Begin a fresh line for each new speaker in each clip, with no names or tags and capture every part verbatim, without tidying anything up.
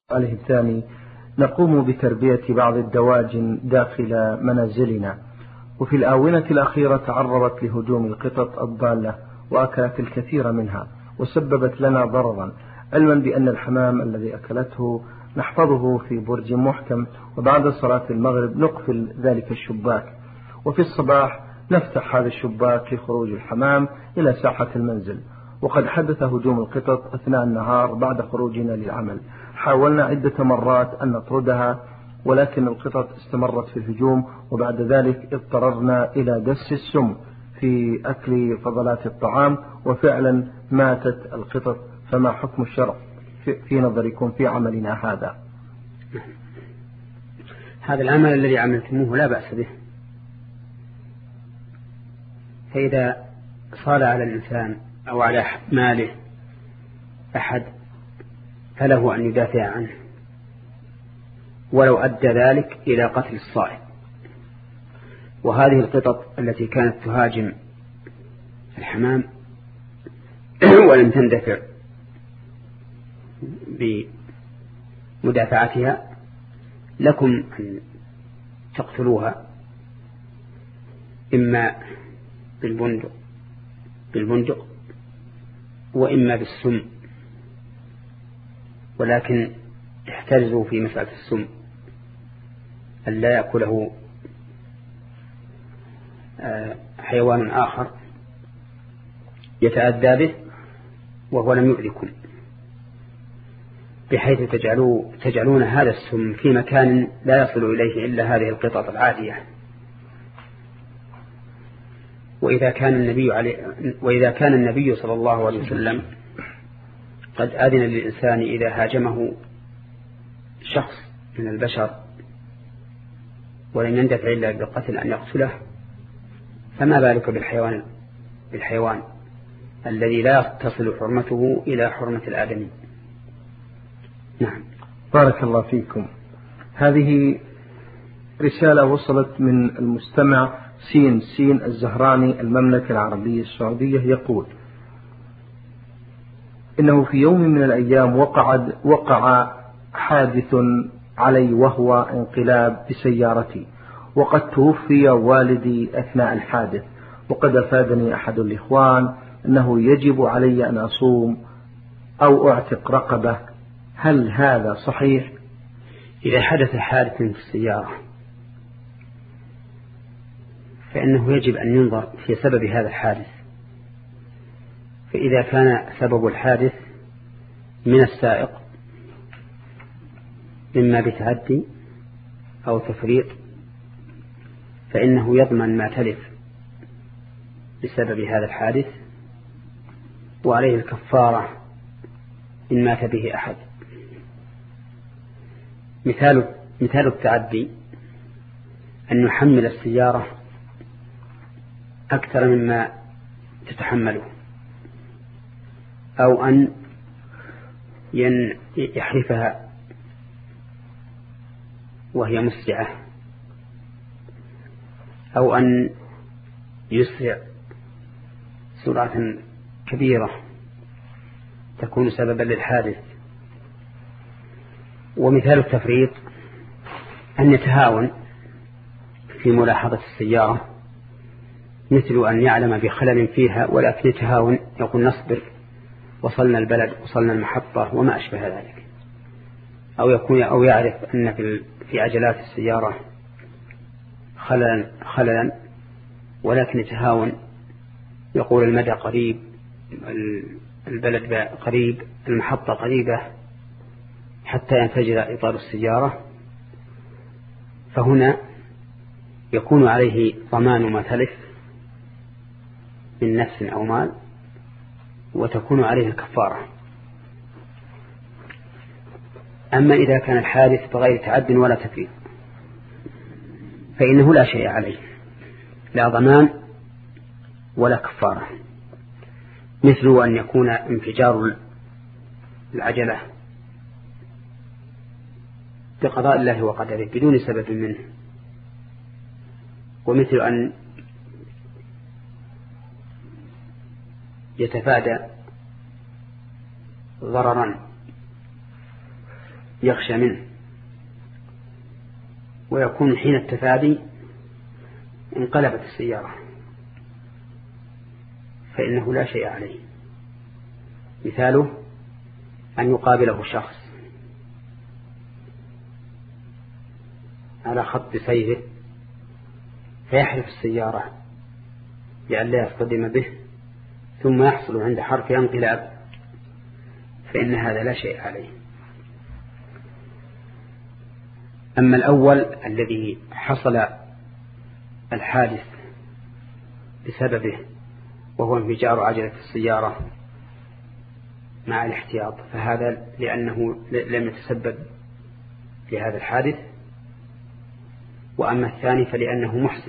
عليه الثاني: نقوم بتربية بعض الدواجن داخل منازلنا، وفي الآونة الأخيرة تعرضت لهجوم القطط الضالة وأكلت الكثير منها وسببت لنا ضررا، علما بأن الحمام الذي أكلته نحفظه في برج محكم، وبعد صلاة المغرب نقفل ذلك الشباك، وفي الصباح نفتح هذا الشباك لخروج الحمام إلى ساحة المنزل. وقد حدث هجوم القطط أثناء النهار بعد خروجنا للعمل، حاولنا عدة مرات أن نطردها ولكن القطط استمرت في الهجوم، وبعد ذلك اضطررنا إلى دس السم في أكل فضلات الطعام، وفعلا ماتت القطط. فما حكم الشرع في نظركم في عملنا هذا؟
هذا العمل الذي عملتموه لا بأس به، فإذا صار على الإنسان أو على ماله أحد فله أن يدافع عنه، ولو أدى ذلك إلى قتل الصائد. وهذه القطط التي كانت تهاجم الحمام ولم تندفع بمدافعتها، لكم أن تقتلوها إما بالبندق بالبندق وإما بالسم، ولكن احترزوا في مسألة السم أن لا يأكله حيوان آخر يتأذى به وهو لم يؤذكم، بحيث تجعلوا تجعلون هذا السم في مكان لا يصل إليه إلا هذه القطط العادية. وإذا كان النبي عليه وإذا كان النبي صلى الله عليه وسلم قد أذن للإنسان إذا هاجمه شخص من البشر ولم يندفع إلا بالقتل أن يقتله، فما بالك بالحيوان بالحيوان الذي لا تصل حرمته إلى حرمة الآدمي. نعم.
بارك الله فيكم. هذه رسالة وصلت من المستمع سين سين الزهراني، المملكة العربية السعودية، يقول: إنه في يوم من الأيام وقع وقع حادث علي وهو انقلاب بسيارتي، وقد توفي والدي أثناء الحادث، وقد أفادني أحد الإخوان أنه يجب علي أن أصوم أو أعتق رقبة، هل هذا صحيح؟
إذا حدث حادث في السيارة فإنه يجب أن ينظر في سبب هذا الحادث، فإذا كان سبب الحادث من السائق إما بتعدي أو تفريط فإنه يضمن ما تلف بسبب هذا الحادث، وعليه الكفارة إن مات به أحد. مثال مثال التعدي أن يحمل السيارة أكثر مما تتحمله، أو أن يحرفها وهي مسرعة، أو أن يسرع سرعة كبيرة تكون سببا للحادث. ومثال التفريط أن يتهاون في ملاحظة السيارة، مثل أن يعلم بخلل فيها ولكن يتهاون، يقول نصبر وصلنا البلد وصلنا المحطة وما أشبه ذلك، أو يكون أو يعرف أن في عجلات السيارة خللا خللا ولكن يتهاون، يقول المدى قريب، البلد قريب، المحطة قريبة، حتى ينفجر إطار السيارة، فهنا يكون عليه ضمان ما تلف من نفس أو مال، وتكون عليه الكفارة. أما إذا كان الحادث بغير تعد ولا تفريط فإنه لا شيء عليه، لا ضمان ولا كفارة، مثل أن يكون انفجار العجلة بقضاء الله وقدره بدون سبب منه، ومثل أن يتفادى ضررا يخشى منه، ويكون حين التفادي انقلبت السيارة فإنه لا شيء عليه. مثاله أن يقابله شخص على خط سيره فيحرف السيارة لئلا يصطدم به، ثم يحصل عند حرف انقلاب، فإن هذا لا شيء عليه. أما الأول الذي حصل الحادث بسببه وهو انفجار عجلة السيارة مع الاحتياط، فهذا لأنه لم يتسبب لهذا الحادث. وأما الثاني فلأنه محسن،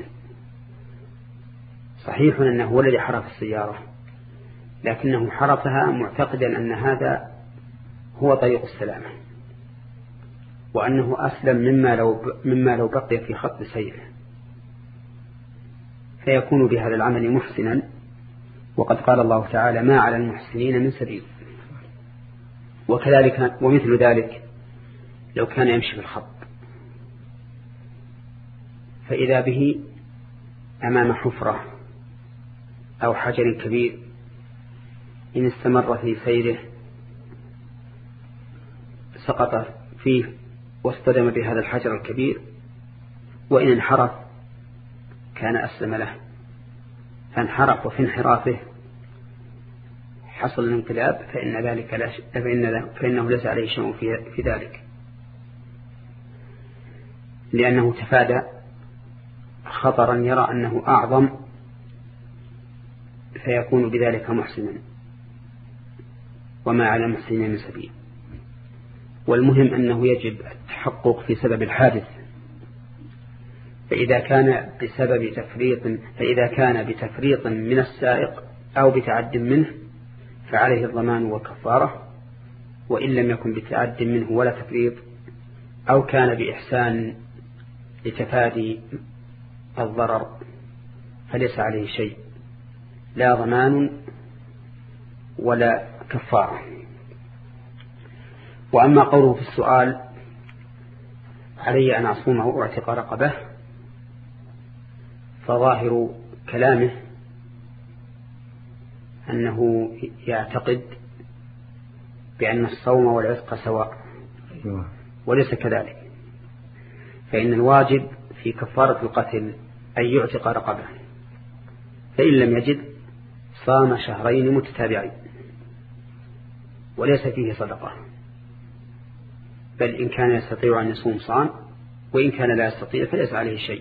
صحيح أنه هو الذي حرف السيارة، لكنه حرفها معتقدا أن هذا هو طريق السلامة، وأنه أسلم مما لو, مما لو بقي في خط سيره، فيكون بهذا العمل محسنا. وقد قال الله تعالى: ما على المحسنين من سبيل. وكذلك ومثل ذلك لو كان يمشي في الخط فإذا به أمام حفرة أو حجر كبير، إن استمر في سيره سقط فيه واصطدم بهذا الحجر الكبير، وإن انحرف كان أسلم له، فانحرف وفي انحرافه حصل الانقلاب، فإن ذلك لا ش... فإن... فإنه ليس عليه شيء في... في ذلك، لأنه تفادى خطرا يرى أنه أعظم، فيكون بذلك محسنا. وما على المحسنين من سبيل. والمهم أنه يجب التحقق في سبب الحادث، فإذا كان بسبب تفريط فإذا كان بتفريط من السائق أو بتعد منه فعليه الضمان والكفارة، وإن لم يكن بتعد منه ولا تفريط، أو كان بإحسان لتفادي الضرر، فليس عليه شيء، لا ضمان ولا كفارة. وأما قوله في السؤال: علي أن أصوم أو أعتق رقبة، فظاهر كلامه أنه يعتقد بأن الصوم والعتق سواء، وليس كذلك، فإن الواجب في كفارة القتل أن يعتق رقبة، فإن لم يجد صام شهرين متتابعين، وليس فيه صدقة، بل إن كان يستطيع أن يصوم صام، وإن كان لا يستطيع فليس عليه شيء،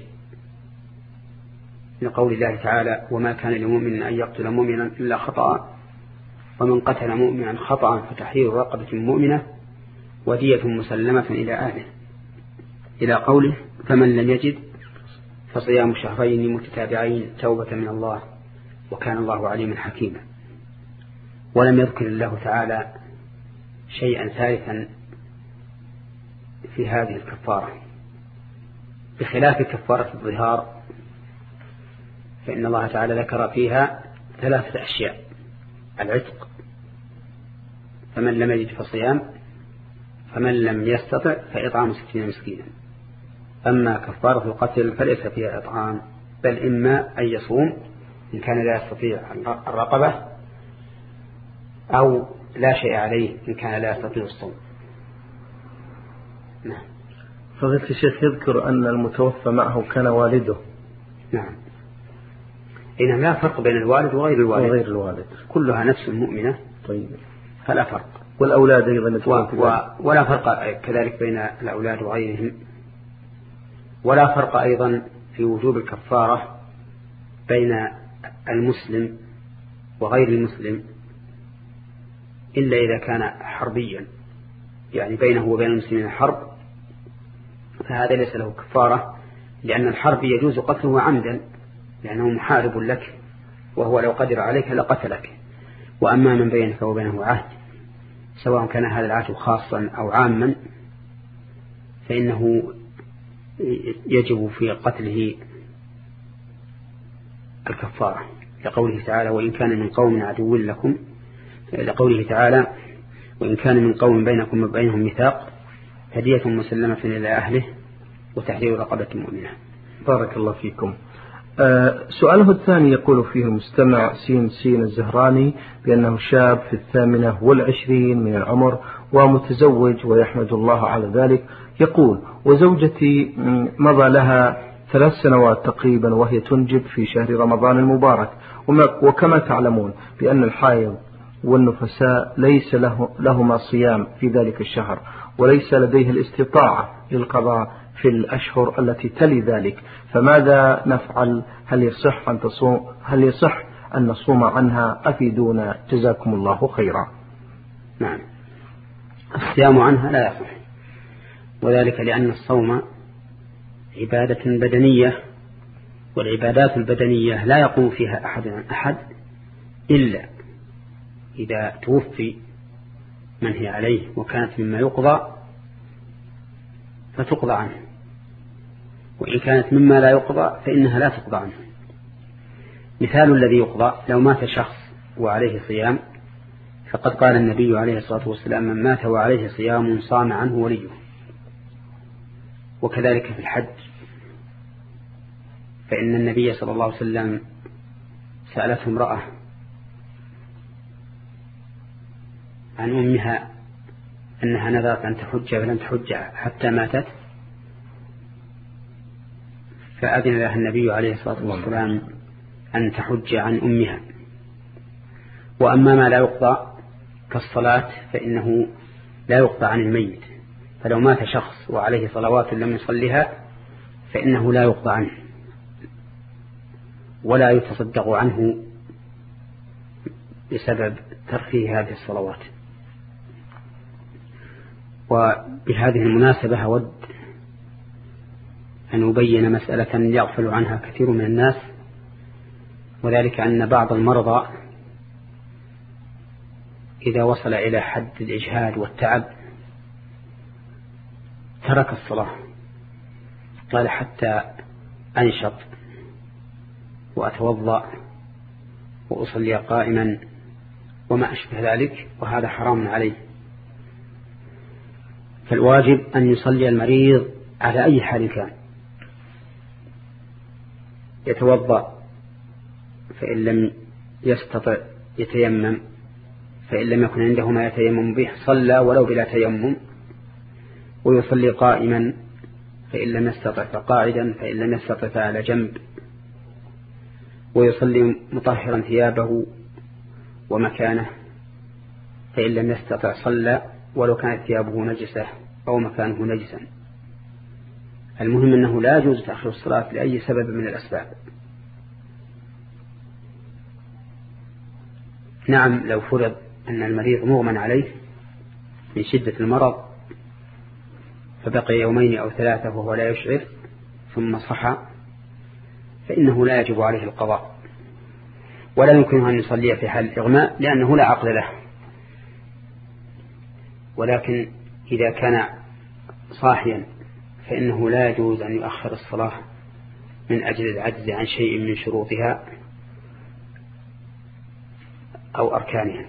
لقول الله تعالى: وما كان لمؤمن أن يقتل مؤمنا إلا خطأ، ومن قتل مؤمنا خطأ فتحرير رقبة مؤمنة ودية مسلمة إلى أهله، إلى قوله: فمن لم يجد فصيام شهرين متتابعين توبة من الله وكان الله عليما حكيما. ولم يذكر الله تعالى شيئا ثالثا في هذه الكفارة، بخلاف كفارة الظهار، فإن الله تعالى ذكر فيها ثلاثة أشياء: العتق، فمن لم يجد فصيام، فمن لم يستطع فإطعام ستين مسكينا. أما كفارة القتل فليس فيها إطعام، بل إما أن يصوم إن كان لا يستطيع الرقبة، أو لا شيء عليه إن كان لا يستطيع الصوم. نعم.
فضيلة الشيخ يذكر أن المتوفى معه كان والده.
نعم. إنما لا فرق بين الوالد وغير الوالد،
وغير الوالد
كلها نفس مؤمنة.
طيب.
فلا فرق.
والأولاد أيضا
و... و... ولا فرق كذلك بين الأولاد وغيرهم، ولا فرق أيضا في وجوب الكفارة بين المسلم وغير المسلم إلا إذا كان حربيا، يعني بينه وبين المسلمين حرب، فهذا ليس له كفارة، لأن الحرب يجوز قتله عمدا لأنه محارب لك، وهو لو قدر عليك لقتلك. وأما من بينك وبينه عهد، سواء كان هذا العهد خاصا أو عاما، فإنه يجب في قتله الكفارة، لقوله تعالى: وإن كان من قوم عدو لكم، لقوله تعالى: وإن كان من قوم بينكم وبينهم ميثاق فدية مسلمة إلى أهله وتحرير رقبة مؤمنة.
بارك الله فيكم. أه سؤاله الثاني يقول فيه المستمع سين سين الزهراني بأنه شاب في الثامنة والعشرين من العمر ومتزوج ويحمد الله على ذلك. يقول: وزوجتي مضى لها ثلاث سنوات تقريبا وهي تنجب في شهر رمضان المبارك، وكما تعلمون بأن الحائض والنفساء ليس له لهما صيام في ذلك الشهر، وليس لديه الاستطاعة للقضاء في الأشهر التي تلي ذلك، فماذا نفعل؟ هل يصح أن تصوم هل يصح أن نصوم عنها؟ أفيدونا جزاكم الله خيرا.
نعم، الصيام عنها لا يصح، وذلك لأن الصوم عبادة بدنية، والعبادات البدنية لا يقوم فيها أحد عن أحد إلا إذا توفي من هي عليه وكانت مما يقضى فتقضى عنه، وإن كانت مما لا يقضى فإنها لا تقضى عنه. مثال الذي يقضى: لو مات شخص وعليه صيام، فقد قال النبي عليه الصلاة والسلام: من مات وعليه صيام صام عنه وليه. وكذلك في الحج، فإن النبي صلى الله عليه وسلم سألته امرأة عن أمها أنها نذرت أن تحج فلم تحج حتى ماتت، فأذن لها النبي عليه الصلاة والسلام أن تحج عن أمها. وأما ما لا يقضى كالصلاة فإنه لا يقضى عن الميت، فلو مات شخص وعليه صلوات لم يصلها فإنه لا يقضى عنه ولا يتصدق عنه بسبب تركه هذه الصلوات. وبهذه المناسبة أود أن أبين مسألة يغفل عنها كثير من الناس، وذلك أن بعض المرضى إذا وصل إلى حد الإجهاد والتعب ترك الصلاة، قال: حتى أنشط وأتوضأ وأصلي قائما وما أشبه ذلك، وهذا حرام عليه. فالواجب أن يصلي المريض على أي حال كان، يتوضأ فإن لم يستطع يتيمم، فإن لم يكن عنده ما يتيمم به صلى ولو بلا تيمم، ويصلي قائما فإن لم يستطع فقاعدا، فإن لم يستطع فعلى جنب، ويصلي مطهرا ثيابه ومكانه، فإن لم يستطع صلى ولو كانت ثيابه نجسة أو مكانه نجسا. المهم أنه لا يجوز تأخير الصلاة لأي سبب من الأسباب. نعم، لو فرض أن المريض مغمى عليه من شدة المرض فبقي يومين أو ثلاثة وهو لا يشعر ثم صحى، فإنه لا يجب عليه القضاء، ولا يمكنه أن يصلي في حال الإغماء لأنه لا عقل له. ولكن إذا كان صاحيا فإنه لا يجوز أن يؤخر الصلاة من أجل العجز عن شيء من شروطها أو أركانها.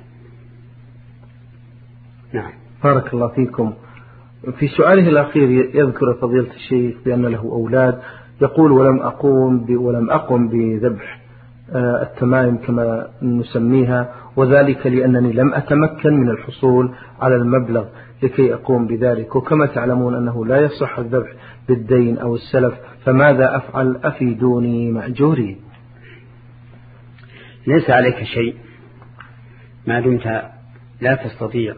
نعم،
بارك الله فيكم. في سؤاله الأخير يذكر فضيلة الشيخ بأن له أولاد، يقول: ولم أقوم ولم أقم بذبح التمائم كما نسميها، وذلك لأنني لم أتمكن من الحصول على المبلغ لكي أقوم بذلك، وكما تعلمون أنه لا يصح الذبح بالدين أو السلف، فماذا أفعل؟ أفيدوني مأجورين.
ليس عليك شيء ما دمت لا تستطيع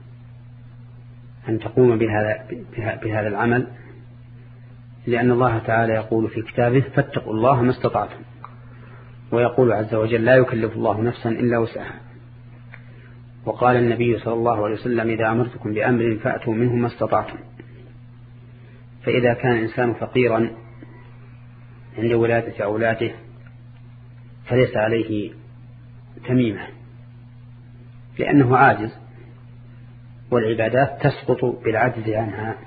أن تقوم بهذا, بهذا العمل، لأن الله تعالى يقول في كتابه: فاتقوا الله ما استطعتم، ويقول عز وجل: لا يكلف الله نفسا إلا وسعها. وقال النبي صلى الله عليه وسلم: إذا أمرتكم بأمر فأتوا منه ما استطعتم. فإذا كان الإنسان فقيرا عند ولادة أولاده فليس عليه تميمة لأنه عاجز، والعبادات تسقط بالعجز عنها.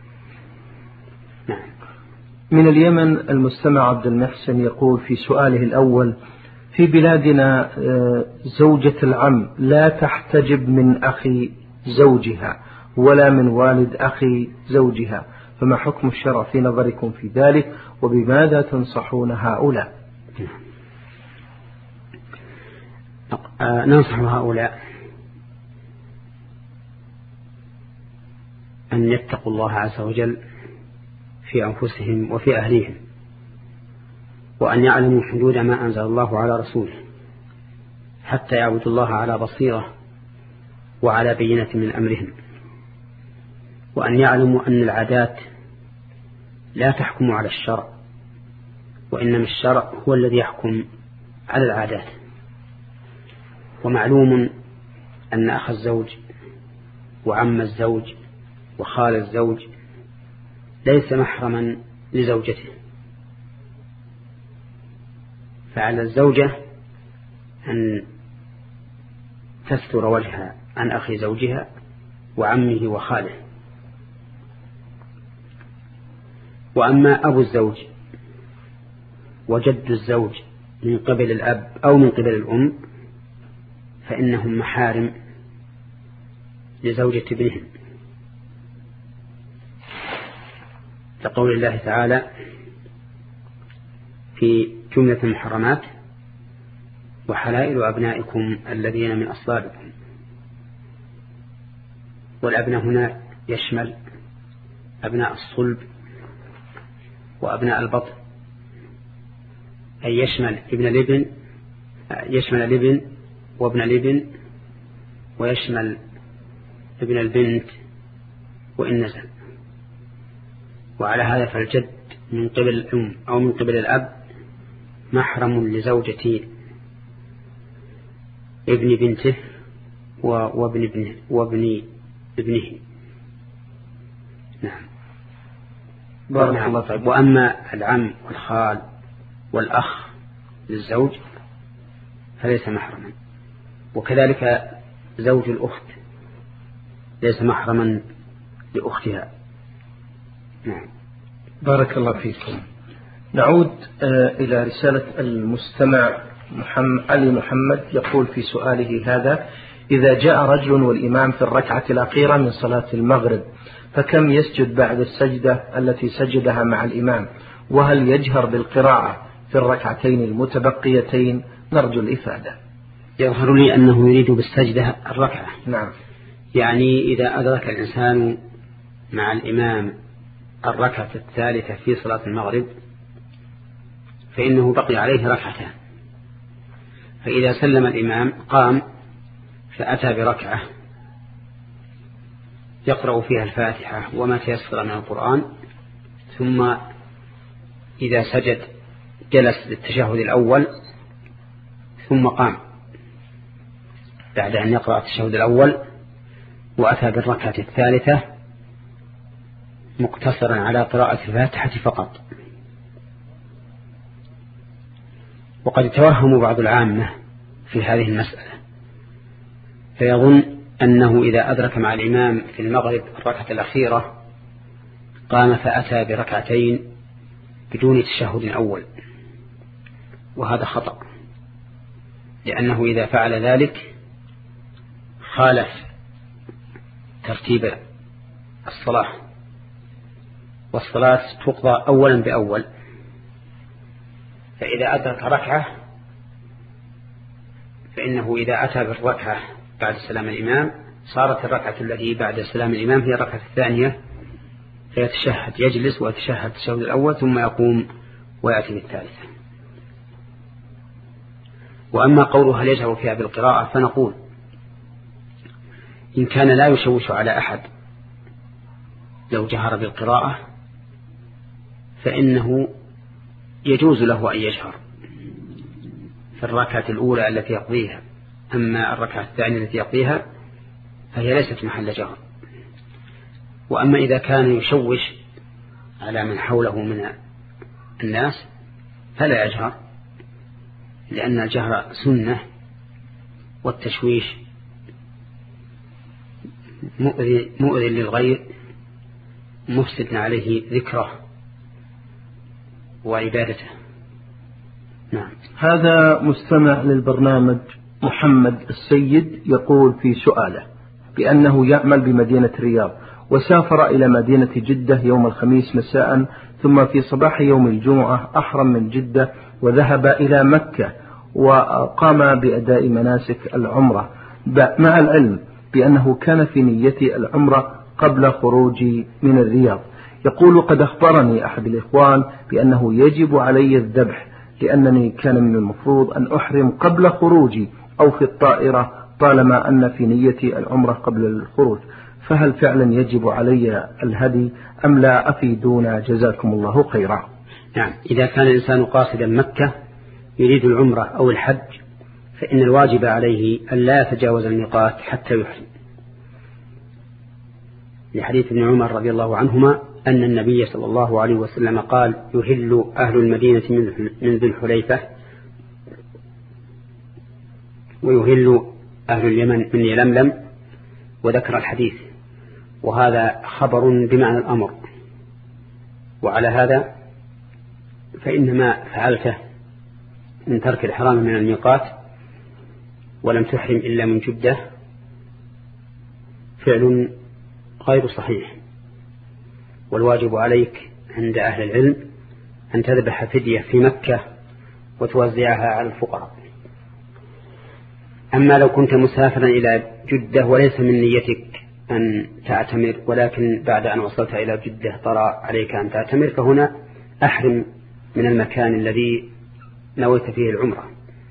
نعم.
من اليمن المستمع عبد المحسن يقول في سؤاله الأول: في بلادنا زوجة العم لا تحتجب من أخي زوجها، ولا من والد أخي زوجها، فما حكم الشرع في نظركم في ذلك، وبماذا تنصحون هؤلاء؟
ننصح هؤلاء أن يتقوا الله عز وجل في أنفسهم وفي أهليهم، وأن يعلموا حدود ما أنزل الله على رسوله، حتى يعبدوا الله على بصيرة وعلى بينة من أمرهم، وأن يعلموا أن العادات لا تحكم على الشرع، وإنما الشرع هو الذي يحكم على العادات. ومعلوم أن أخ الزوج وعم الزوج وخال الزوج ليس محرما لزوجته، فعلى الزوجة أن تستر وجهها عن أخي زوجها وعمه وخاله. وأما أبو الزوج وجد الزوج من قبل الأب أو من قبل الأم فإنهم محارم لزوجة ابنهم، لقول الله تعالى في جملة المحرمات: وحلائل أبنائكم الذين من أصلابكم. والأبناء هنا يشمل أبناء الصلب وأبناء البطن، أي يشمل ابن الابن، يشمل الابن وابن الابن، ويشمل ابن البنت وإن نزل. وعلى هذا فالجد من قبل الأم أو من قبل الأب محرم لزوجة ابن بنته وابن ابنه وابن ابنه. نعم.
بارك الله فيك.
وأما العم والخال والأخ للزوج فليس محرما، وكذلك زوج الأخت ليس محرما لأختها. نعم.
بارك الله فيكم. نعود إلى رسالة المستمع محمد علي محمد، يقول في سؤاله هذا: إذا جاء رجل والإمام في الركعة الأخيرة من صلاة المغرب فكم يسجد بعد السجدة التي سجدها مع الإمام؟ وهل يجهر بالقراءة في الركعتين المتبقيتين؟ نرجو الإفادة.
يظهر لي أنه يريد بالسجدة الركعة.
نعم.
يعني إذا أدرك الإنسان مع الإمام الركعة الثالثة في صلاة المغرب فإنه بقي عليه ركعتان، فإذا سلم الإمام قام فأتى بركعة يقرأ فيها الفاتحة وما تيسر من القرآن، ثم إذا سجد جلس للتشهد الأول ثم قام بعد أن يقرأ التشهد الأول وأتى بالركعة الثالثة مقتصرا على قراءة الفاتحة فقط. وقد يتوهم بعض العامة في هذه المسألة فيظن أنه إذا أدرك مع الإمام في المغرب الركعة الأخيرة قام فأتى بركعتين بدون تشهد أول، وهذا خطأ، لأنه إذا فعل ذلك خالف ترتيب الصلاة، والصلاة تقضى أولا بأول، فإذا أدرك ركعة فإنه إذا أتى بالركعة بعد سلام الإمام صارت الركعة التي بعد سلام الإمام هي الركعة الثانية، فيتشهد يجلس ويتشهد التشهد الأول ثم يقوم ويأتي بالثالثة. وأما قوله هل يجهر فيها بالقراءة فنقول إن كان لا يشوش على أحد لو جهر بالقراءة فإنه يجوز له أن يجهر في الركعة الأولى التي يقضيها، أما الركعة الثانية التي يقضيها فهي ليست محل جهر. وأما إذا كان يشوش على من حوله من الناس فلا يجهر، لأن الجهر سنة والتشويش مؤذي للغير مفسد عليه ذكره وعبادته. نعم.
هذا مستمع للبرنامج محمد السيد يقول في سؤاله: بأنه يعمل بمدينة الرياض، وسافر إلى مدينة جدة يوم الخميس مساء، ثم في صباح يوم الجمعة أحرم من جدة وذهب إلى مكة وقام بأداء مناسك العمرة، مع العلم بأنه كان في نية العمرة قبل خروجي من الرياض. يقول: قد أخبرني أحد الإخوان بأنه يجب علي الذبح، لأنني كان من المفروض أن أحرم قبل خروجي أو في الطائرة طالما أن في نيتي العمرة قبل الخروج، فهل فعلا يجب علي الهدي أم لا؟ أفيدونا جزاكم الله خيرا.
نعم، إذا كان الإنسان قاصدا مكة يريد العمرة أو الحج فإن الواجب عليه أن لا يتجاوز الميقات حتى يحرم، لحديث ابن عمر رضي الله عنهما أن النبي صلى الله عليه وسلم قال: يهل أهل المدينة من ذي الحليفة ويهل أهل اليمن من يلملم، وذكر الحديث، وهذا خبر بمعنى الأمر. وعلى هذا فإنما فعلته من ترك الإحرام من الميقات ولم تحرم إلا من جدة فعل غير صحيح، والواجب عليك عند أهل العلم أن تذبح فدية في مكة وتوزعها على الفقراء. أما لو كنت مسافرا إلى جدة وليس من نيتك أن تعتمر، ولكن بعد أن وصلت إلى جدة طرأ عليك أن تعتمر، فهنا أحرم من المكان الذي نويت فيه العمرة،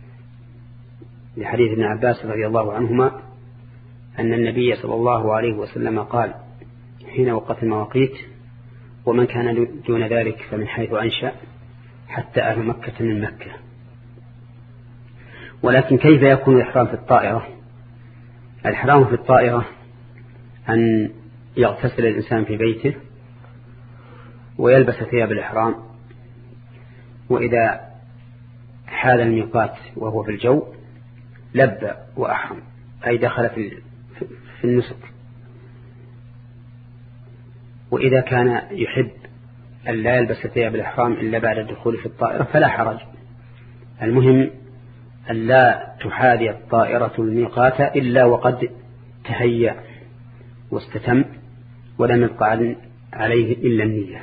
لحديث ابن عباس رضي الله عنهما أن النبي صلى الله عليه وسلم قال حين وقت المواقيت: ومن كان دون ذلك فمن حيث أنشأ حتى أهل مكة من مكة. ولكن كيف يكون الإحرام في الطائرة؟ الإحرام في الطائرة أن يغتسل الإنسان في بيته ويلبس ثياب الإحرام، وإذا حال الميقات وهو في الجو لبى وأحرم، أي دخل في النسك. وإذا كان يحب أن لا يلبس ثياب الإحرام إلا بعد الدخول في الطائرة فلا حرج، المهم أن لا تحاذي الطائرة الميقات إلا وقد تهيأ واستتم ولم يبقى عليه إلا النية.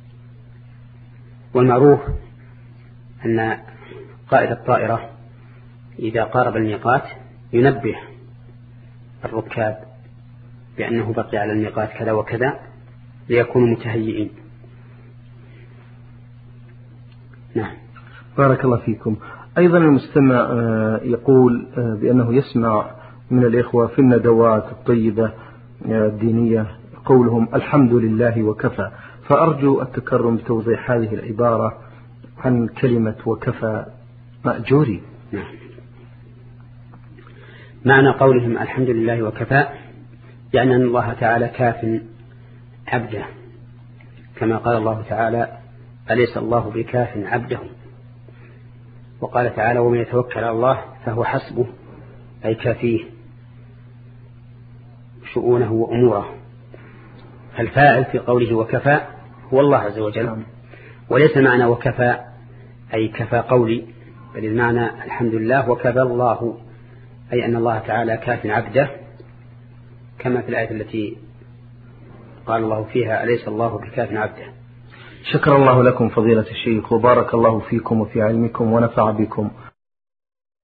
والمعروف أن قائد الطائرة إذا قارب الميقات ينبه الركاب بأنه بقي على الميقات كذا وكذا ليكونوا متهيئين. نعم،
بارك الله فيكم. أيضا المستمع يقول بأنه يسمع من الإخوة في الندوات الطيبة الدينية قولهم الحمد لله وكفى، فأرجو التكرم بتوضيح هذه العبارة عن كلمة وكفى مأجوري.
نعم، معنى قولهم الحمد لله وكفى يعني أن الله تعالى كاف عبده، كما قال الله تعالى: أليس الله بكاف عبده؟ وقال تعالى: ومن يتوكل على الله فهو حسبه، أي كافيه شؤونه وأموره. فالفاعل في قوله وكفى هو الله عز وجل، وليس معنى وكفى أي كفى قولي، بل المعنى الحمد لله وكفى الله، أي أن الله تعالى كاف عبده، كما في الآية التي قال الله فيها: أليس الله بكاف عبده.
شكر الله لكم فضيلة الشيخ، وبارك الله فيكم وفي علمكم ونفع بكم.